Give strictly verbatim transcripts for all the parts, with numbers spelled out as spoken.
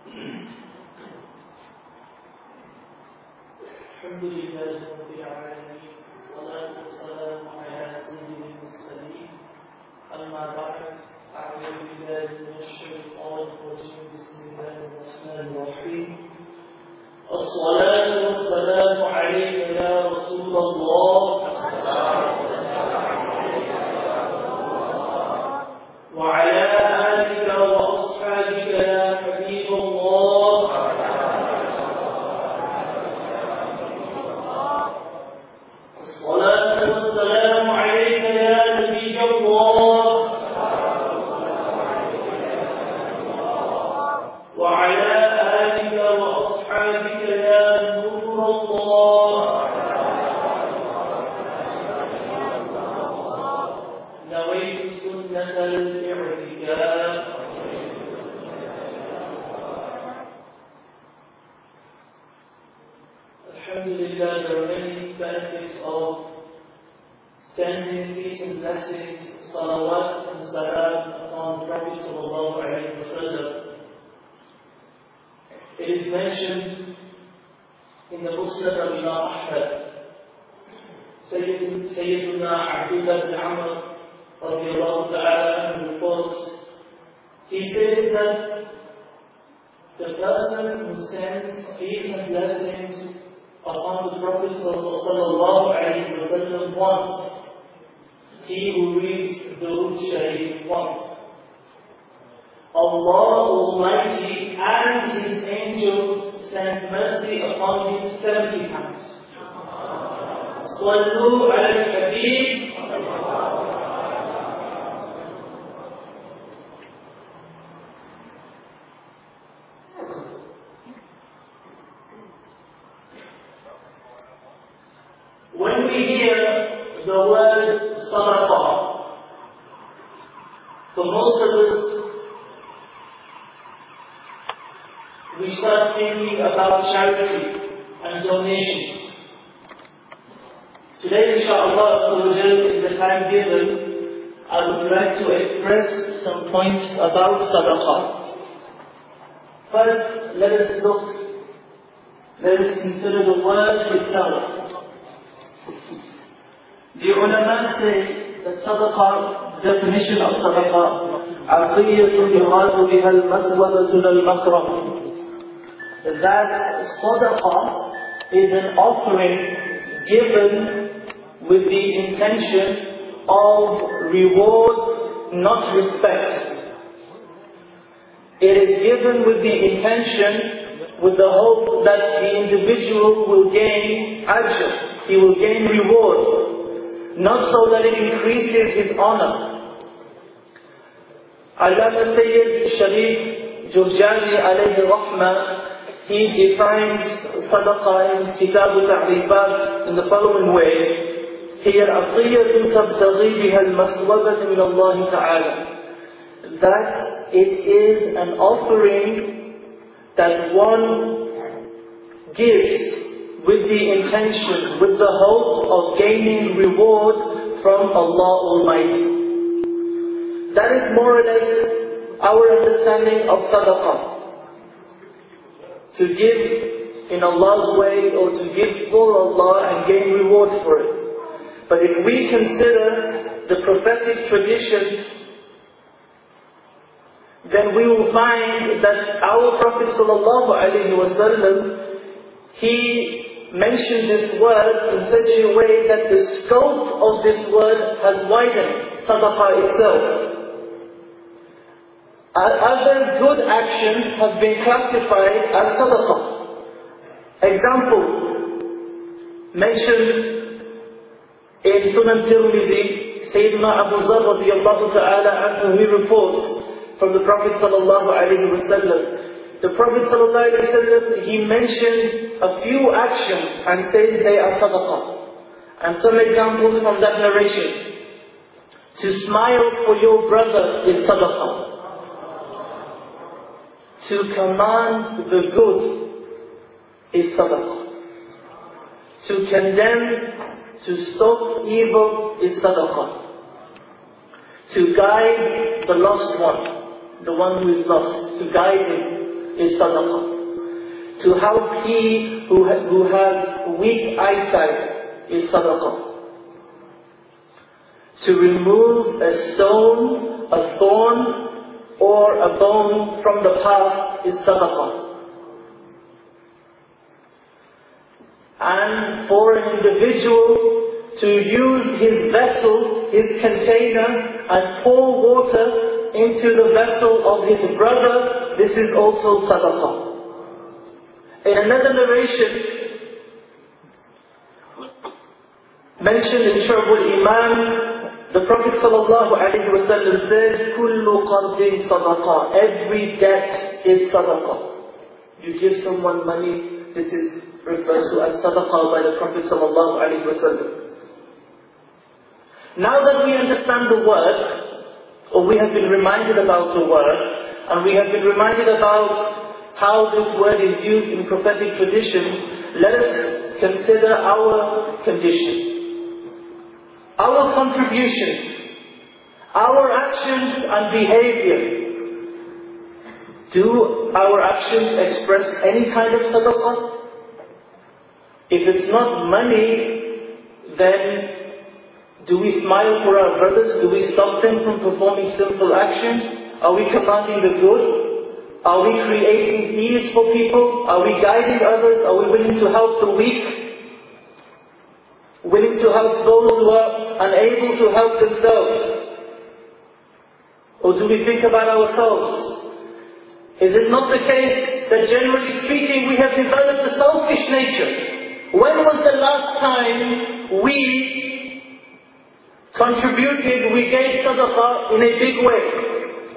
الحمد لله رب العالمين والصلاة والسلام على سيد المرسلين أما بعد أعوذ بالله من الشيطان الرجيم بسم الله الرحمن الرحيم الصلاة والسلام عليك يا رسول الله وعلى آلك وأصحابك يا حبيب الله الصلاة والسلام عليك يا نبي الله وعلى آلك وأصحابك يا نور الله نويت سنة الاعتكاف Alhamdulillah, there are many benefits of standing, peace and blessings, salawat and salam upon the Prophet sallallahu alayhi wa sallam. It is mentioned in the Musnad of Imam Ahmad, Sayyiduna Abdullah bin Amr radiyallahu ta'ala anhu reports, he says that the person who sends peace and blessings upon the Prophet sallallahu alayhi wa sallam once, he who reads Durud Sharif once, Allah Almighty and His angels send mercy upon him seventy times. Sallu ala al-Habib. When we hear the word sadaqah, for most of us, we start thinking about charity and donations. Today, inshallah, in the time given, I would like to express some points about sadaqah. First, let us look, let us consider the word itself. The ulama say that sadaqah, definition of sadaqah, عَطِيَّةٌ يُرَادُ بِهَا الْمَسْوَدَةُ لِلْمَكْرَمِ, that sadaqah is an offering given with the intention of reward, not respect. It is given with the intention, with the hope that the individual will gain ajr, he will gain reward, not so that it increases his honor. Allama Sayyid Sharif Jurjani alayhi rahmah, he defines sadaqah in his Kitab al-Ta'rifat in the following way: هي عطية تبتغي بها المثوبة من الله تعالى, that it is an offering that one gives with the intention, with the hope of gaining reward from Allah Almighty. That is more or less our understanding of sadaqah. To give in Allah's way, or to give for Allah and gain reward for it. But if we consider the prophetic traditions, then we will find that our Prophet sallallahu alaihi wasallam, he mentioned this word in such a way that the scope of this word has widened, sadaqah itself. Other good actions have been classified as sadaqah. Example, mentioned in Sunan Tirmidhi, Sayyidina Abu Dharr radiyallahu ta'ala anhu, he reports from the Prophet sallallahu alaihi wasallam. The Prophet sallallahu alaihi wasallam, he mentions a few actions and says they are sadaqah. And some examples from that narration: to smile for your brother is sadaqah. To command the good is sadaqah. To condemn, to stop evil is sadaqah. To guide the lost one, the one who is lost, to guide him is sadaqah. To help he who, ha who has weak eyesight is sadaqah. To remove a stone, a thorn, or a bone from the path is sadaqah. And for an individual to use his vessel, his container, and pour water into the vessel of his brother, this is also sadaqah. In another narration, mentioned in Shu'ab al-Iman, the Prophet ﷺ said, كُلُّ قَرْضٍ صَدَقَةٍ. Every debt is sadaqah. You give someone money, this is referred to as sadaqah by the Prophet ﷺ. Now that we understand the word, or we have been reminded about the word, and we have been reminded about how this word is used in prophetic traditions, let us consider our condition. Our contributions, our actions and behavior. Do our actions express any kind of sadaqah? If it's not money, then do we smile for our brothers? Do we stop them from performing sinful actions? Are we commanding the good? Are we creating ease for people? Are we guiding others? Are we willing to help the weak? Willing to help those who are unable to help themselves? Or do we think about ourselves? Is it not the case that generally speaking we have developed a selfish nature? When was the last time we contributed, we gave sadaqah in a big way?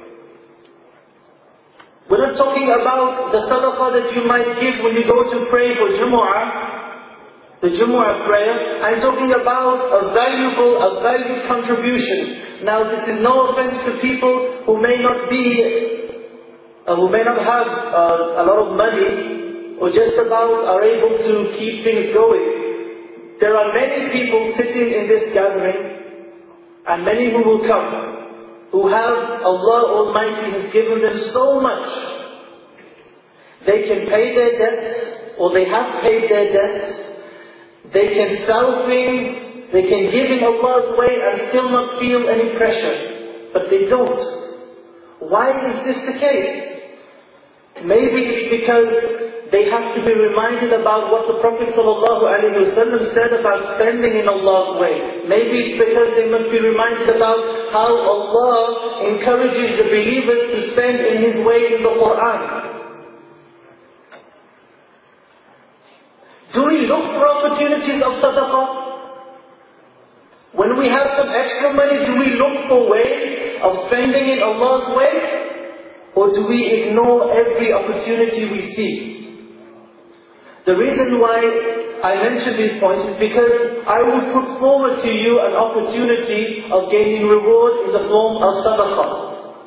We're not talking about the sadaqah that you might give when you go to pray for Jumu'ah, the Jumu'ah prayer. I'm talking about a valuable, a valued contribution. Now this is no offense to people who may not be, uh, who may not have uh, a lot of money, or just about are able to keep things going. There are many people sitting in this gathering, and many who will come, who have Allah Almighty has given them so much. They can pay their debts, or they have paid their debts. They can sell things, they can give in Allah's way and still not feel any pressure. But they don't. Why is this the case? Maybe it's because they have to be reminded about what the Prophet ﷺ said about spending in Allah's way. Maybe it's because they must be reminded about how Allah encourages the believers to spend in His way in the Quran. Do we look for opportunities of sadaqah? When we have some extra money, do we look for ways of spending in Allah's way? Or do we ignore every opportunity we see? The reason why I mention these points is because I would put forward to you an opportunity of gaining reward in the form of sadaqah.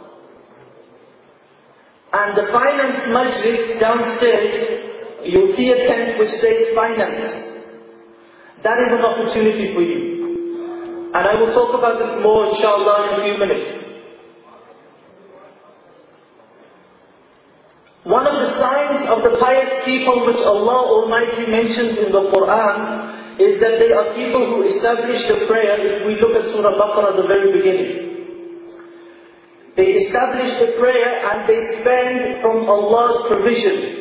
And the finance majlis downstairs, you'll see a tent which says finance. That is an opportunity for you. And I will talk about this more inshallah in a few minutes. One of the signs of the pious people which Allah Almighty mentions in the Quran is that they are people who establish the prayer. If we look at Surah Baqarah at the very beginning, they establish the prayer and they spend from Allah's provision.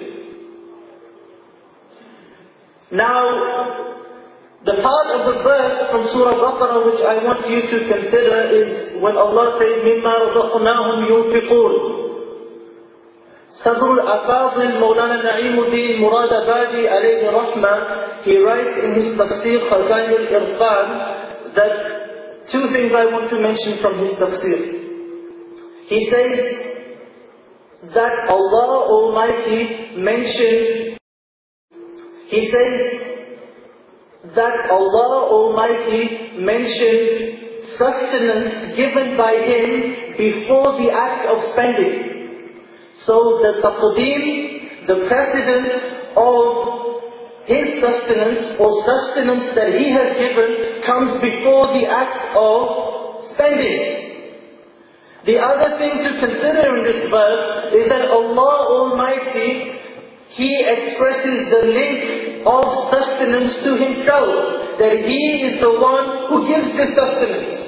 Now, the part of the verse from Surah Baqarah which I want you to consider is when Allah says, مِمَّا رَزَقْنَاهُمْ يُنْفِقُونَ. Sadr al-Afadil Mawlana Na'imuddin Murad Abadi alayhi rahmah, he writes in his tafsir Khazain al-Irfan that two things I want to mention from his tafsir. He says that Allah Almighty mentions He says that Allah Almighty mentions sustenance given by Him before the act of spending. So the taqdeem, the precedence of His sustenance or sustenance that He has given comes before the act of spending. The other thing to consider in this verse is that Allah Almighty, He expresses the link of sustenance to Himself. That He is the one who gives this sustenance.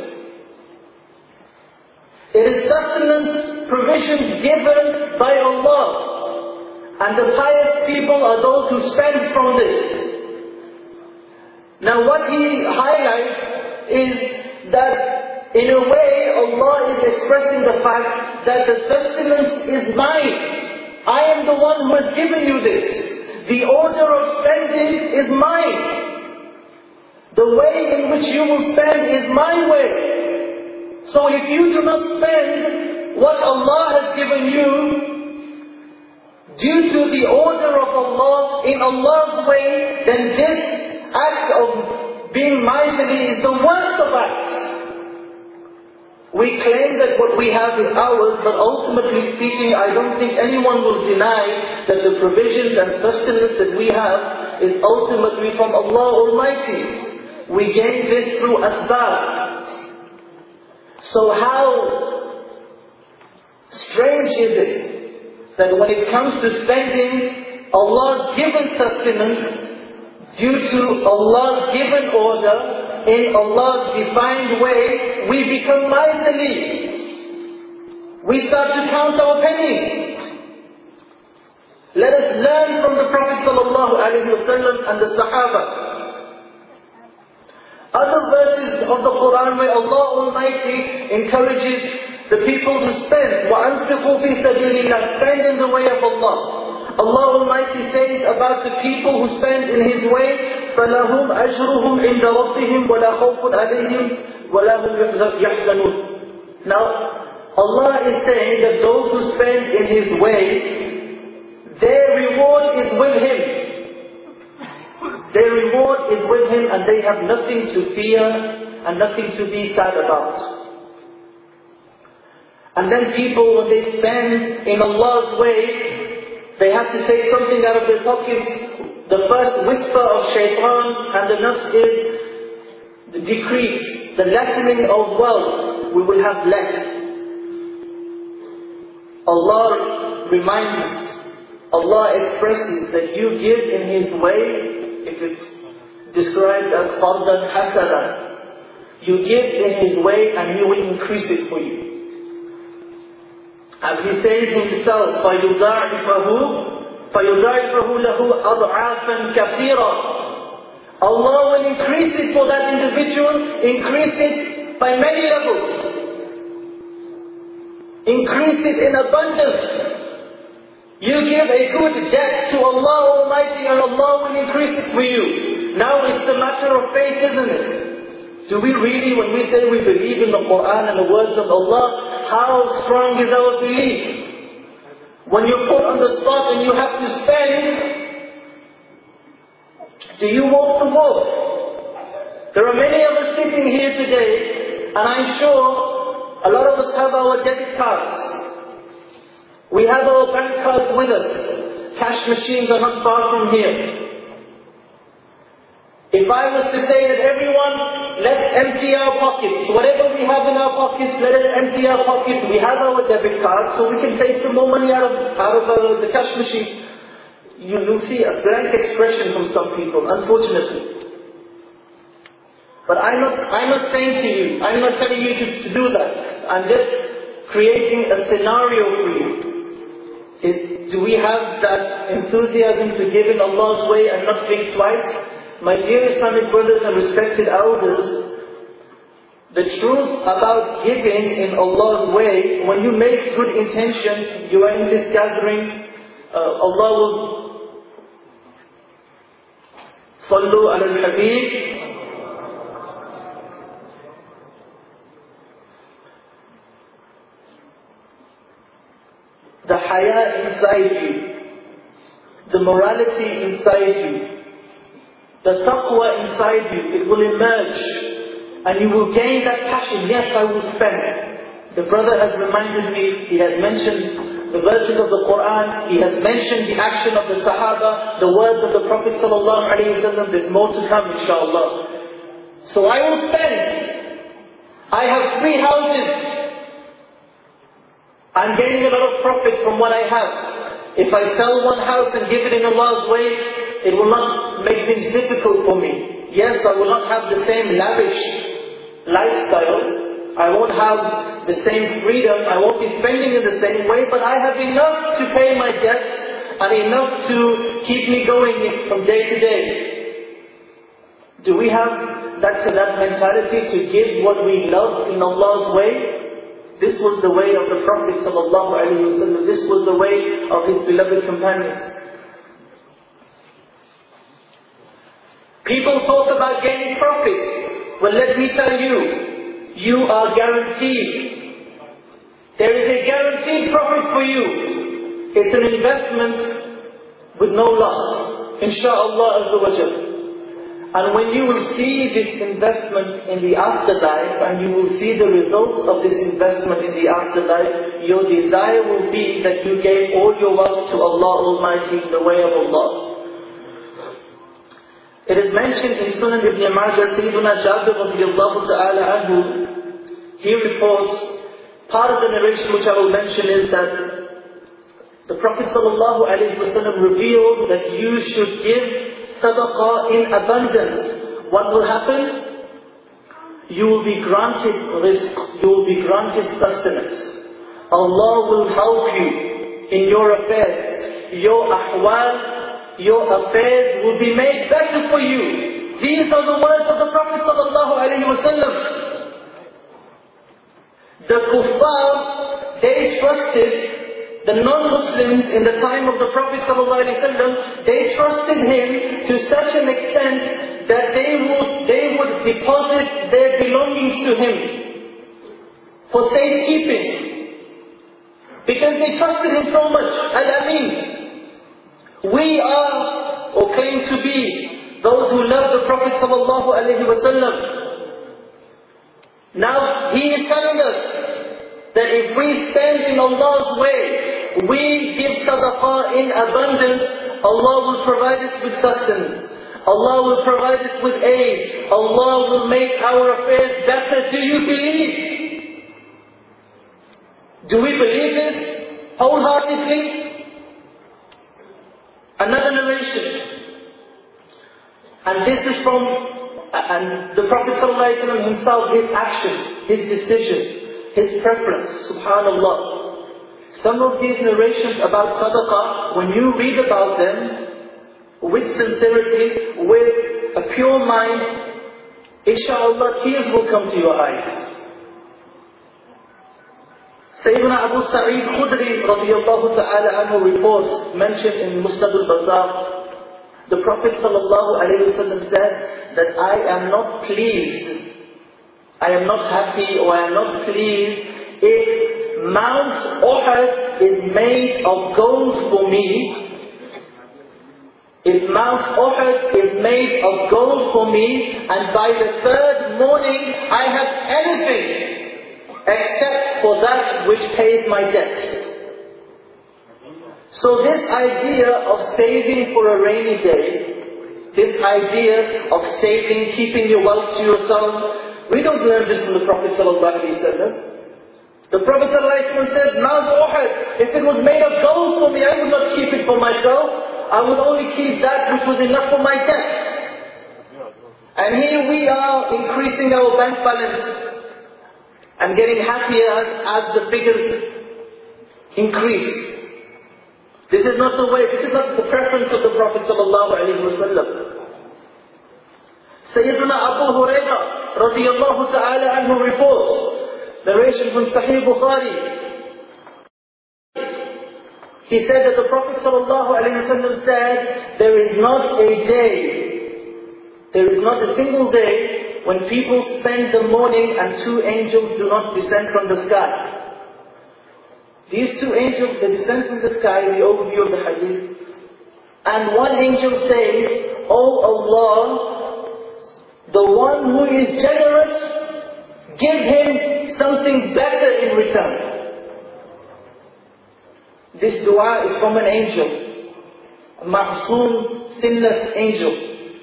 It is sustenance, provisions given by Allah. And the pious people are those who spend from this. Now what He highlights is that in a way, Allah is expressing the fact that the sustenance is mine. I am the one who has given you this. The order of spending is mine. The way in which you will spend is my way. So if you do not spend what Allah has given you, due to the order of Allah, in Allah's way, then this act of being miserly is the worst of acts. We claim that what we have is ours, but ultimately speaking, I don't think anyone will deny that the provisions and sustenance that we have is ultimately from Allah Almighty. We gain this through asbab. So how strange is it that when it comes to spending Allah's given sustenance, due to Allah's given order, in Allah's defined way, we become miserly. We start to count our pennies. Let us learn from the Prophet ﷺ and the Sahaba. Other verses of the Quran where Allah Almighty encourages the people to spend. وَأَنْفِقُوا فِي سَبِيلِ اللَّهِ, spend in the way of Allah. Allah Almighty says about the people who spend in His way, فَلَهُمْ أَجْرُهُمْ عِنْدَ رَبِّهِمْ وَلَا خَوْفٌ عَلَيْهِمْ وَلَا هُمْ يَحْزَنُونَ. Now, Allah is saying that those who spend in His way, their reward is with Him. Their reward is with Him, and they have nothing to fear and nothing to be sad about. And then people, when they spend in Allah's way, they have to take something out of their pockets. The first whisper of shaitan and the nafs is the decrease, the lessening of wealth. We will have less. Allah reminds us, Allah expresses that you give in His way, if it's described as fardan hasana, you give in His way and He will increase it for you. As He says Himself, فَيُضَاعِفَهُ فَيُضَاعِفَهُ لَهُ أَضْعَافًا كَثِيرًا. Allah will increase it for that individual, increase it by many levels. Increase it in abundance. You give a good debt to Allah Almighty and Allah will increase it for you. Now it's a matter of faith, isn't it? Do we really, when we say we believe in the Quran and the words of Allah, how strong is our belief? When you're put on the spot and you have to spend, do you walk the walk? There are many of us sitting here today, and I'm sure a lot of us have our debit cards. We have our bank cards with us. Cash machines are not far from here. If I was to say that everyone, let's empty our pockets. Whatever we have in our pockets, let us empty our pockets. We have our debit cards, so we can take some more money out of, out of uh, the cash machine. You will see a blank expression from some people, unfortunately. But I'm not, I'm not saying to you, I'm not telling you to, to do that. I'm just creating a scenario for you. Is, do we have that enthusiasm to give in Allah's way and not think twice? My dear Islamic brothers and respected elders, the truth about giving in Allah's way, when you make good intentions, you are in this gathering, uh, Allah will Sallu ala al-Habib. The haya inside you, the morality inside you, the taqwa inside you, it will emerge and you will gain that passion. Yes, I will spend. The brother has reminded me, he has mentioned the verses of the Quran, he has mentioned the action of the Sahaba, the words of the Prophet ﷺ. There's more to come, inshallah. So I will spend. I have three houses. I'm gaining a lot of profit from what I have. If I sell one house and give it in Allah's way, it will not make things difficult for me. Yes, I will not have the same lavish lifestyle. I won't have the same freedom. I won't be spending in the same way, but I have enough to pay my debts and enough to keep me going from day to day. Do we have that, that mentality to give what we love in Allah's way? This was the way of the Prophet sallallahu alaihi wasallam. This was the way of his beloved companions. People talk about gaining profit. Well, let me tell you, you are guaranteed. There is a guaranteed profit for you. It's an investment with no loss. Insha'Allah Azza wa Jal. And when you will see this investment in the afterlife, and you will see the results of this investment in the afterlife, your desire will be that you gave all your wealth to Allah Almighty in the way of Allah. It is mentioned in Sunan Ibn Majah, Sayyiduna Jabir radiyallahu ta'ala anhu, he reports, part of the narration which I will mention is that the Prophet sallallahu alaihi wasallam revealed that you should give sadaqah in abundance. What will happen? You will be granted rizq, you will be granted sustenance. Allah will help you in your affairs. Your ahwal, your affairs will be made better for you. These are the words of the Prophet sallallahu alaihi wasallam. The kuffar, they trusted the non-Muslims in the time of the Prophet ﷺ, they trusted him to such an extent that they would, they would deposit their belongings to him for safekeeping. Because they trusted him so much. Al-Amin. We are, or claim to be, those who love the Prophet ﷺ. Now, he is telling us that if we spend in Allah's way, we give sadaqah in abundance, Allah will provide us with sustenance. Allah will provide us with aid. Allah will make our affairs better. Do you believe? Do we believe this wholeheartedly? Another narration. And this is from and the Prophet ﷺ himself, his action, his decision, his preference, subhanallah. Some of these narrations about sadaqah, when you read about them, with sincerity, with a pure mind, insha'Allah tears will come to your eyes. Sayyidina Abu Sa'id Khudri radiyallahu ta'ala anhu reports, mentioned in Musnad al-Bazar, the Prophet sallallahu alayhi wa sallam said that I am not pleased, I am not happy or I am not pleased if Mount Uhud is made of gold for me. If Mount Uhud is made of gold for me, and by the third morning I have anything except for that which pays my debt. So this idea of saving for a rainy day, this idea of saving, keeping your wealth to yourselves, we don't learn this from the Prophet ﷺ. The Prophet ﷺ said, Mount Uhud, if it was made of gold for me, I would not keep it for myself. I would only keep that which was enough for my debt. And here we are increasing our bank balance and getting happier as, as the figures increase. This is not the way, this is not the preference of the Prophet ﷺ. Sayyiduna Abu Hurairah radiyallahu ta'ala anhu reports, narration from Sahih Bukhari. He said that the Prophet ﷺ said, there is not a day, there is not a single day when people spend the morning and two angels do not descend from the sky. These two angels, they descend from the sky, the overview of the hadith. And one angel says, O Allah, the one who is generous, give him something better in return. This dua is from an angel, a ma'soom, sinless angel.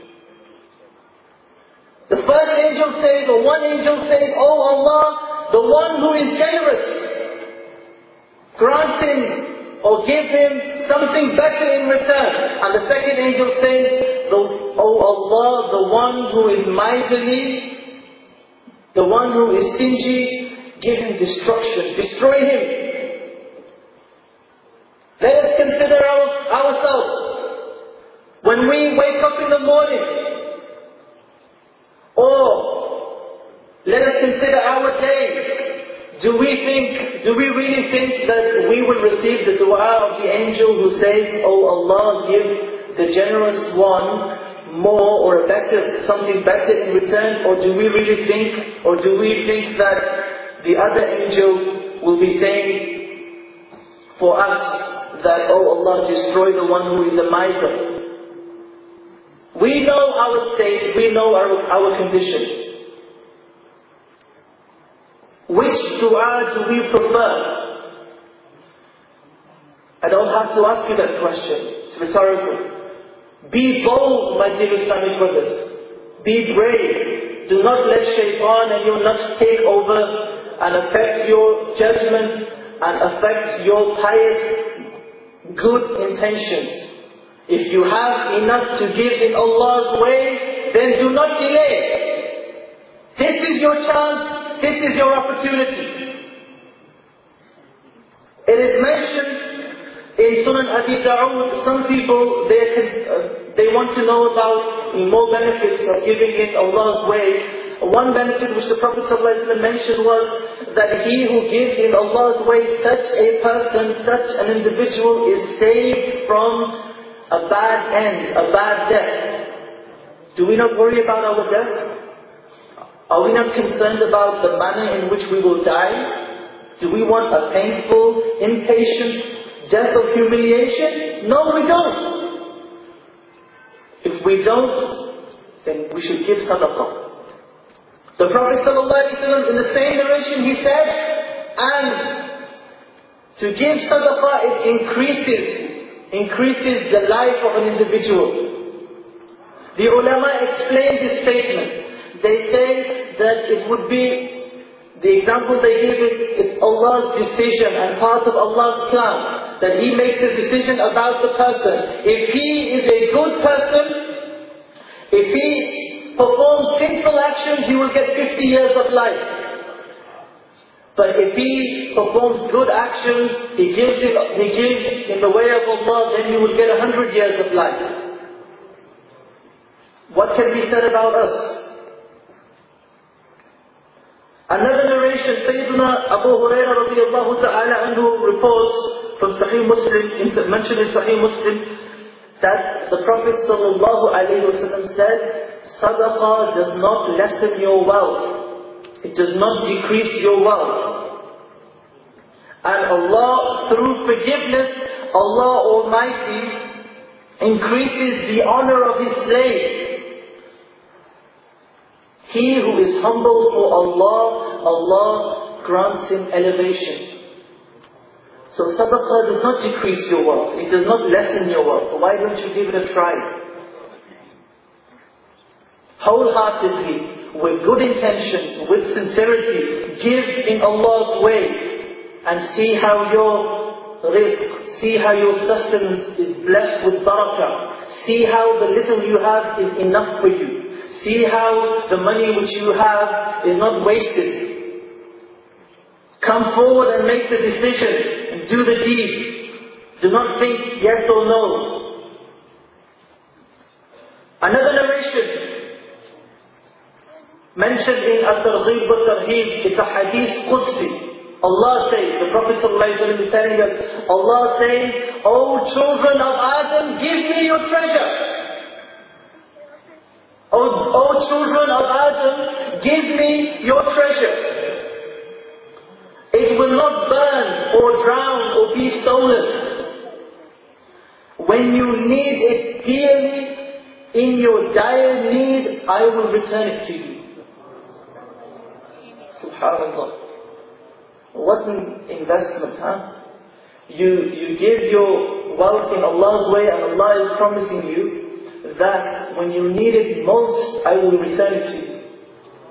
The first angel says, or one angel says, O Allah, the one who is generous, grant him or give him something better in return. And the second angel says, O Allah, the one who is miserly, the one who is stingy, give him destruction, destroy him. Let us consider our, ourselves. When we wake up in the morning, or let us consider our days, do we think, do we really think that we will receive the dua of the angel who says, O Allah, give the generous one more or a better, something better in return? Or do we really think, or do we think that the other angel will be saying for us, that, oh Allah, destroy the one who is a miser? We know our state, we know our, our condition. Which dua do we prefer? I don't have to ask you that question. It's rhetorical. Be bold, my dear Islamic brothers. Be brave. Do not let shaitan and your nafs take over and affect your judgment and affect your pious good intentions. If you have enough to give in Allah's way, then do not delay. This is your chance, this is your opportunity. It is mentioned in Sunan Abi Dawud, some people, they, can, uh, they want to know about more benefits of giving in Allah's way. One benefit which the Prophet ﷺ mentioned was that he who gives in Allah's way, such a person, such an individual is saved from a bad end, a bad death. Do we not worry about our death? Are we not concerned about the manner in which we will die? Do we want a painful, impatient death of humiliation? No, we don't. If we don't, then we should give sadaqah. The Prophet ﷺ, in the same narration, he said, and to give sadaqah, it increases, increases the life of an individual. The ulama explain this statement. They say that it would be, the example they give it, it's Allah's decision and part of Allah's plan, that He makes a decision about the person. If he is a good person, if he performs sinful actions, he will get fifty years of life. But if he performs good actions, he gives it, he gives in the way of Allah, then he will get a hundred years of life. What can be said about us? Another narration, Sayyidina Abu Hurairah radiallahu ta'ala anhu reports from Sahih Muslim, mentioned in Sahih Muslim, that the Prophet sallallahu alayhi wa sallam said, Sadaqah does not lessen your wealth. It does not decrease your wealth. And Allah, through forgiveness, Allah Almighty increases the honor of His slave. He who is humble for Allah, Allah grants him elevation. So sadaqah does not decrease your wealth. It does not lessen your wealth. Why don't you give it a try? Wholeheartedly, with good intentions, with sincerity, give in Allah's way and see how your rizq, see how your sustenance is blessed with barakah. See how the little you have is enough for you. See how the money which you have is not wasted. Come forward and make the decision and do the deed. Do not think yes or no. Another narration mentioned in At-Targhib wa Tarheeb, it's a hadith Qudsi. Allah says, the Prophet ﷺ is telling us, Allah says, O children of Adam, give me your treasure. O, o children of Adam, give me your treasure. It will not burn or drown or be stolen. When you need it dearly, in your dire need, I will return it to you. Subhanallah. What an investment, huh? You, you give your wealth in Allah's way, and Allah is promising you that when you need it most, I will return it to you.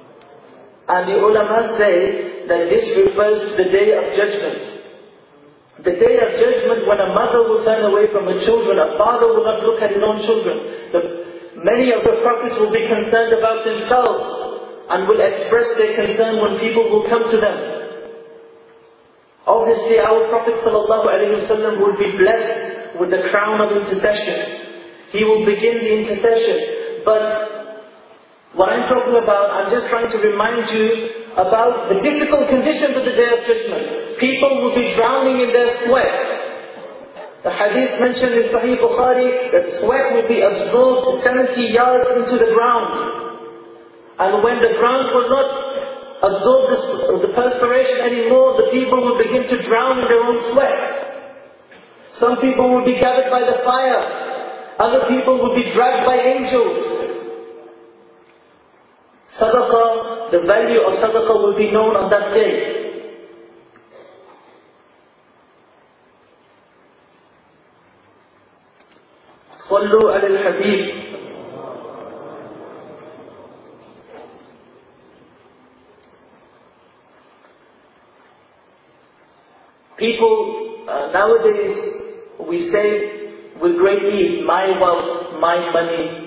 And the ulama say that this refers to the day of judgment. The day of judgment, when a mother will turn away from her children, a father will not look at his own children. The, many of the prophets will be concerned about themselves and will express their concern when people will come to them. Obviously, our Prophet ﷺ will be blessed with the crown of intercession. He will begin the intercession. But what I'm talking about, I'm just trying to remind you about the difficult conditions of the Day of Judgment. People will be drowning in their sweat. The hadith mentioned in Sahih Bukhari that sweat will be absorbed seventy yards into the ground. And when the ground will not absorb the, the perspiration anymore, the people will begin to drown in their own sweat. Some people will be gathered by the fire. Other people will be dragged by angels. Sadaqah, the value of sadaqah will be known on that day. Sallu ala al-Habib. People, uh, nowadays, we say with great ease, my wealth, my money.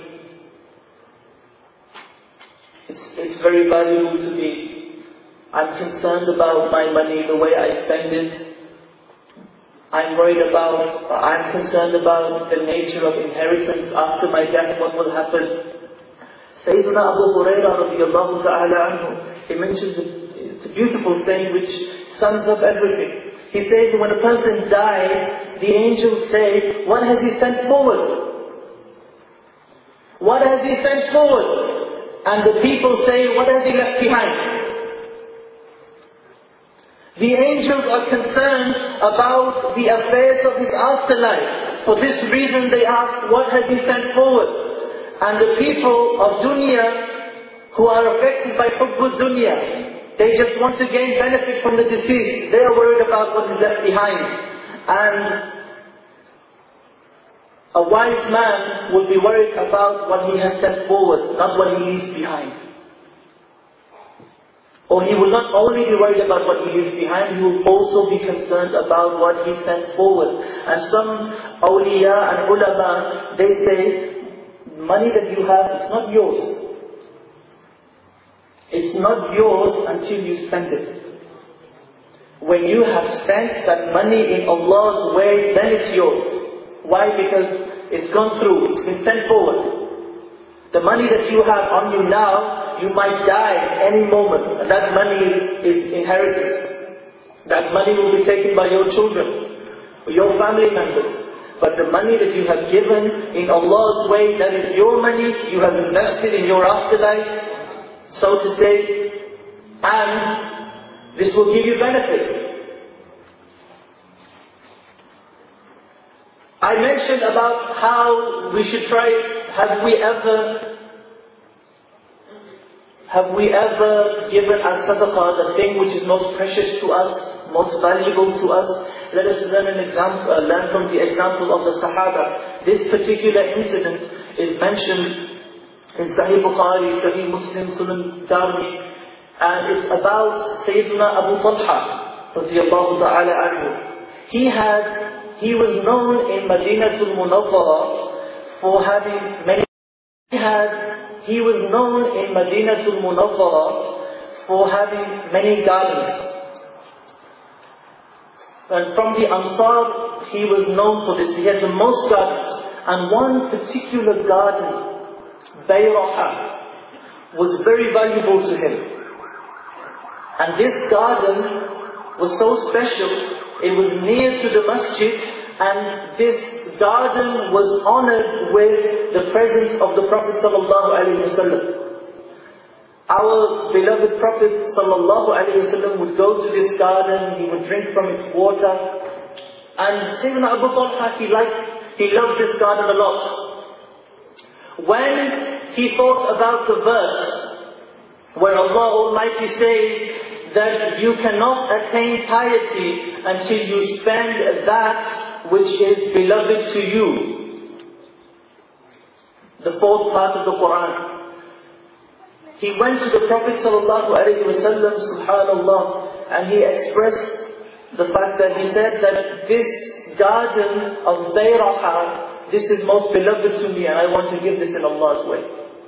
It's, it's very valuable to me. I'm concerned about my money, the way I spend it. I'm worried about, I'm concerned about the nature of inheritance after my death, what will happen. Sayyidina Abu Hurairah radiallahu ta'ala anhu, he mentions it, it's a beautiful thing which sums up everything. He says when a person dies, the angels say, what has he sent forward? What has he sent forward? And the people say, what has he left behind? The angels are concerned about the affairs of his afterlife. For this reason they ask, what has he sent forward? And the people of dunya, who are affected by hubbud dunya, they just want to gain benefit from the deceased. They are worried about what is left behind. And a wise man will be worried about what he has sent forward, not what he leaves behind. Or he will not only be worried about what he leaves behind, he will also be concerned about what he sent forward. And some awliya and ulama, they say, money that you have, it's not yours. It's not yours until you spend it. When you have spent that money in Allah's way, then it's yours. Why? Because it's gone through, it's been sent forward. The money that you have on you now, you might die any moment. And that money is inheritance. That money will be taken by your children, your family members. But the money that you have given in Allah's way, that is your money, you have invested in your afterlife, so to say, and this will give you benefit. I mentioned about how we should try, have we ever, have we ever given as sadaqah the thing which is most precious to us, most valuable to us? Let us learn an example, uh, learn from the example of the Sahaba. This particular incident is mentioned in Sahih Bukhari, Sahih Muslim, Sunan Darmi, and it's about Sayyidina Abu Talha radiyallahu ta'ala anhu. He had, he was known in Madinatul Munawwara for having many, he had, he was known in Madinatul Munawwara for having many gardens. And from the Ansar, he was known for this. He had the most gardens. And one particular garden, Bayraha, was very valuable to him. And this garden was so special, it was near to the masjid, and this garden was honored with the presence of the Prophet sallallahu alaihi wasallam. Our beloved Prophet sallallahu alaihi wasallam would go to this garden, he would drink from its water. And Sayyidina Abu Talha, he liked, he loved this garden a lot. When he thought about the verse where Allah Almighty says that you cannot attain piety until you spend that which is beloved to you, the fourth part of the Quran, he went to the Prophet sallallahu alaihi wasallam, subhanallah, and he expressed the fact that he said that this garden of Bayraha, this is most beloved to me and I want to give this in Allah's way.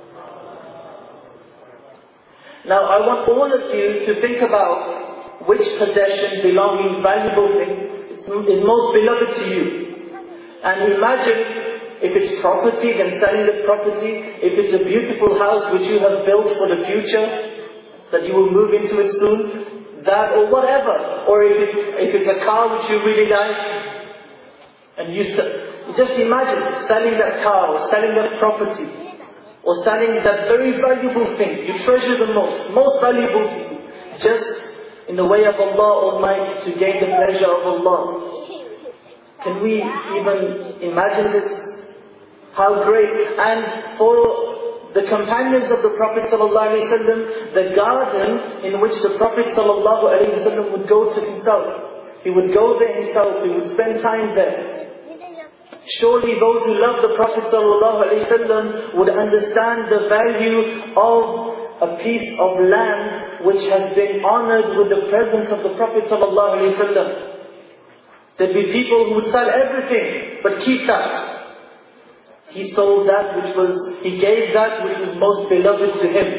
Now I want all of you to think about which possession, belonging, valuable thing is, is most beloved to you. And imagine if it's property, then selling the property. If it's a beautiful house which you have built for the future, that you will move into it soon, that or whatever. Or if it's, if it's a car which you really like, and you just imagine selling that car or selling that property, or selling that very valuable thing you treasure the most, most valuable to you, just in the way of Allah Almighty to gain the pleasure of Allah. Can we even imagine this? How great! And for the companions of the Prophet ﷺ, the garden in which the Prophet ﷺ would go to himself. He would go there himself, he would spend time there. Surely those who love the Prophet ﷺ would understand the value of a piece of land which has been honored with the presence of the Prophet ﷺ. There'd be people who would sell everything, but keep that. He sold that which was, he gave that which was most beloved to him.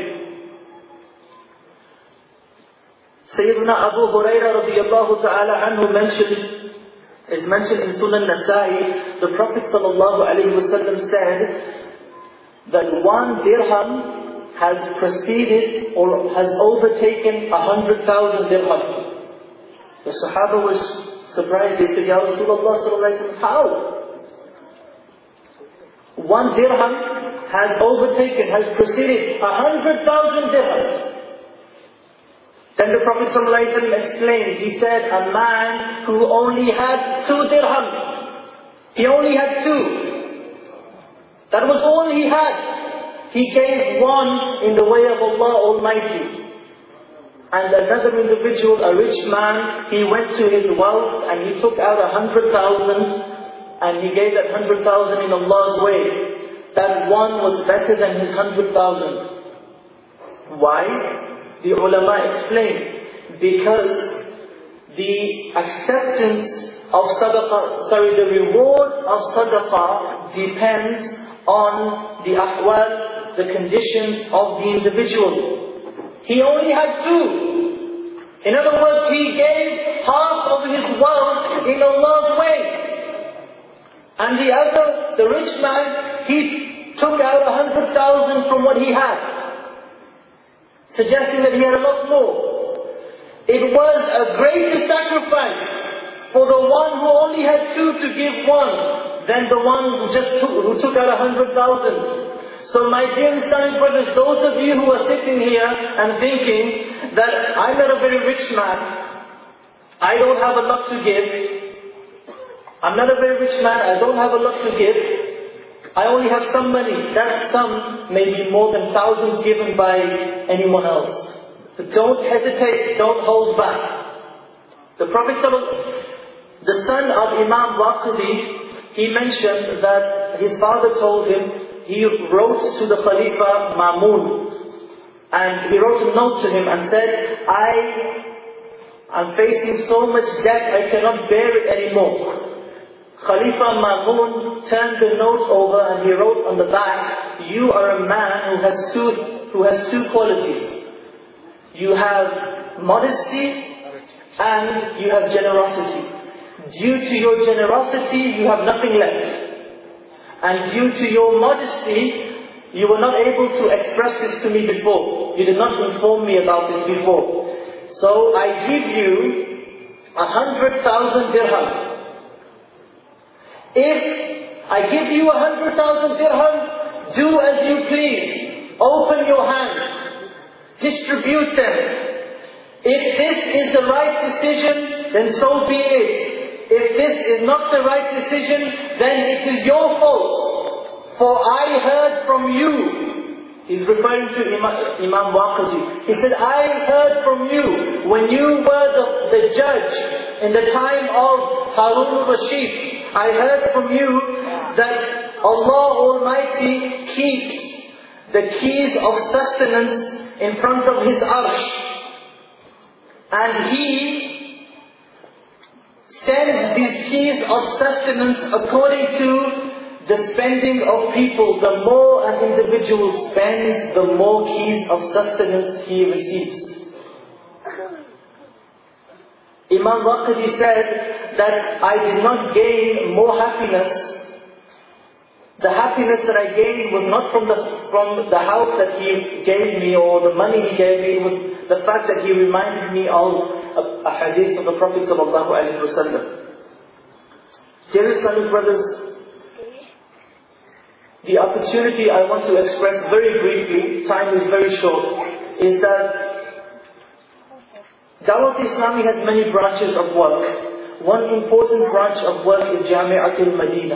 Sayyidina Abu Hurairah radiyallahu ta'ala anhu mentions, is mentioned in Sunan Nasa'i, the Prophet sallallahu alayhi wa sallam said that one dirham has preceded or has overtaken a hundred thousand dirham. The Sahaba was surprised. They said, Ya Rasulullah sallallahu alayhi wa sallam, how? One dirham has overtaken, has preceded a hundred thousand dirhams. Then the Prophet ﷺ explained, he said, a man who only had two dirham. He only had two. That was all he had. He gave one in the way of Allah Almighty. And another individual, a rich man, he went to his wealth and he took out a hundred thousand and he gave that hundred thousand in Allah's way. That one was better than his hundred thousand. Why? The ulama explain, because the acceptance of sadaqah, sorry, the reward of sadaqah depends on the ahwal, the conditions of the individual. He only had two. In other words, he gave half of his wealth in Allah's way. And the other, the rich man, he took out a hundred thousand from what he had, suggesting that he had a lot more. It was a greater sacrifice for the one who only had two to give one than the one who just took, who took out a hundred thousand. So my dear Islamic brothers, those of you who are sitting here and thinking that I'm not a very rich man, I don't have a lot to give, I'm not a very rich man, I don't have a lot to give, I only have some money. That sum may be more than thousands given by anyone else. So don't hesitate, don't hold back. The Prophet, the son of Imam Waqidi, he mentioned that his father told him, he wrote to the Khalifa Ma'mun, and he wrote a note to him and said, I am facing so much debt, I cannot bear it anymore. Khalifa Ma'mun turned the note over and he wrote on the back, you are a man who has two, who has two qualities. You have modesty and you have generosity. Due to your generosity, you have nothing left. And due to your modesty, you were not able to express this to me before. You did not inform me about this before. So I give you a hundred thousand dirham. If I give you a hundred thousand dirham, do as you please. Open your hand. Distribute them. If this is the right decision, then so be it. If this is not the right decision, then it is your fault. For I heard from you. He's referring to Imam, Imam Waqidi. He said, I heard from you when you were the, the judge in the time of Harun al-Rashid. I heard from you that Allah Almighty keeps the keys of sustenance in front of His arsh. And He sends these keys of sustenance according to the spending of people. The more an individual spends, the more keys of sustenance he receives. Imam Waqidi said that I did not gain more happiness. The happiness that I gained was not from the from the house that he gave me or the money he gave me. It was the fact that he reminded me of a, a hadith of the Prophet sallallahu alaihi wasallam. Dear Islamic brothers, the opportunity I want to express very briefly, time is very short, is that Dawat Islami has many branches of work. One important branch of work is Jami'atul Madinah,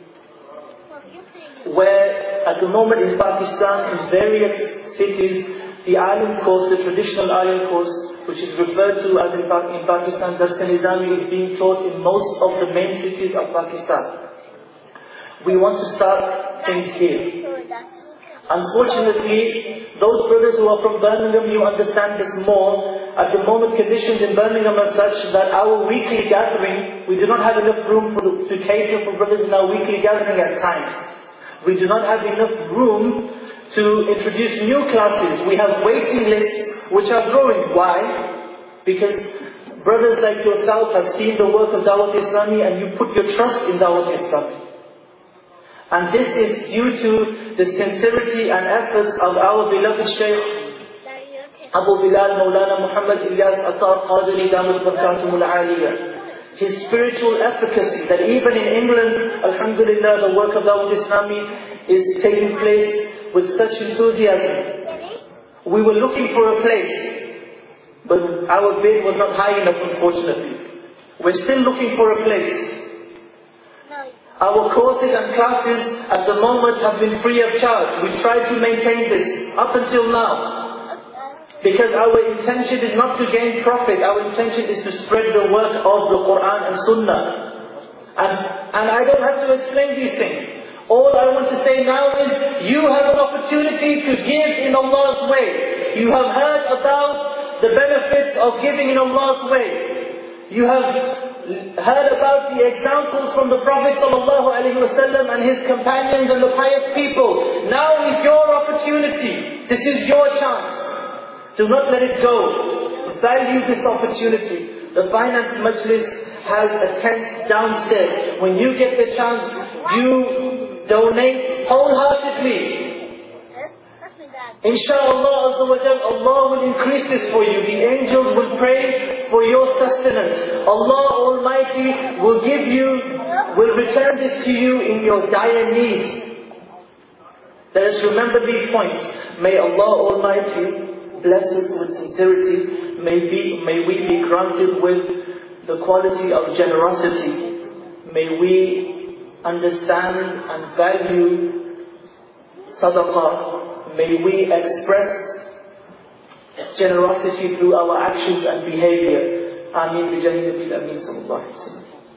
where at the moment in Pakistan, in various cities, the Alim course, the traditional Alim course, which is referred to as in, in Pakistan, Dars-e-Nizami, is being taught in most of the main cities of Pakistan. We want to start things here. Unfortunately, those brothers who are from Birmingham, you understand this more. At the moment, conditions in Birmingham are such that our weekly gathering, we do not have enough room for the, to cater for brothers in our weekly gathering at times. We do not have enough room to introduce new classes. We have waiting lists which are growing. Why? Because brothers like yourself have seen the work of Dawat Islami and you put your trust in Dawat Islami. And this is due to the sincerity and efforts of our beloved Shaykh Abu Bilal Maulana Muhammad Ilyas Attar Qadiri Damat Barakatumul Aliyah. His spiritual efficacy, that even in England, alhamdulillah, the work of Dawat Islami is taking place with such enthusiasm. We were looking for a place, but our bid was not high enough, unfortunately. We're still looking for a place. Our courses and classes at the moment have been free of charge. We try to maintain this up until now. Because our intention is not to gain profit. Our intention is to spread the work of the Quran and Sunnah. And, and I don't have to explain these things. All I want to say now is, you have an opportunity to give in Allah's way. You have heard about the benefits of giving in Allah's way. You have heard about the examples from the Prophet ﷺ and his companions and the pious people. Now is your opportunity. This is your chance. Do not let it go. Value this opportunity. The Finance Majlis has a tent downstairs. When you get the chance, you donate wholeheartedly. Insha'Allah, Allah will increase this for you. The angels will pray for your sustenance. Allah Almighty will give you, will return this to you in your dire need. Let us remember these points. May Allah Almighty bless us with sincerity. May, be, may we be granted with the quality of generosity. May we understand and value sadaqah. May we express generosity through our actions and behavior. Ameen bi jahi nabil ameen sallallahu alaihi wasallam.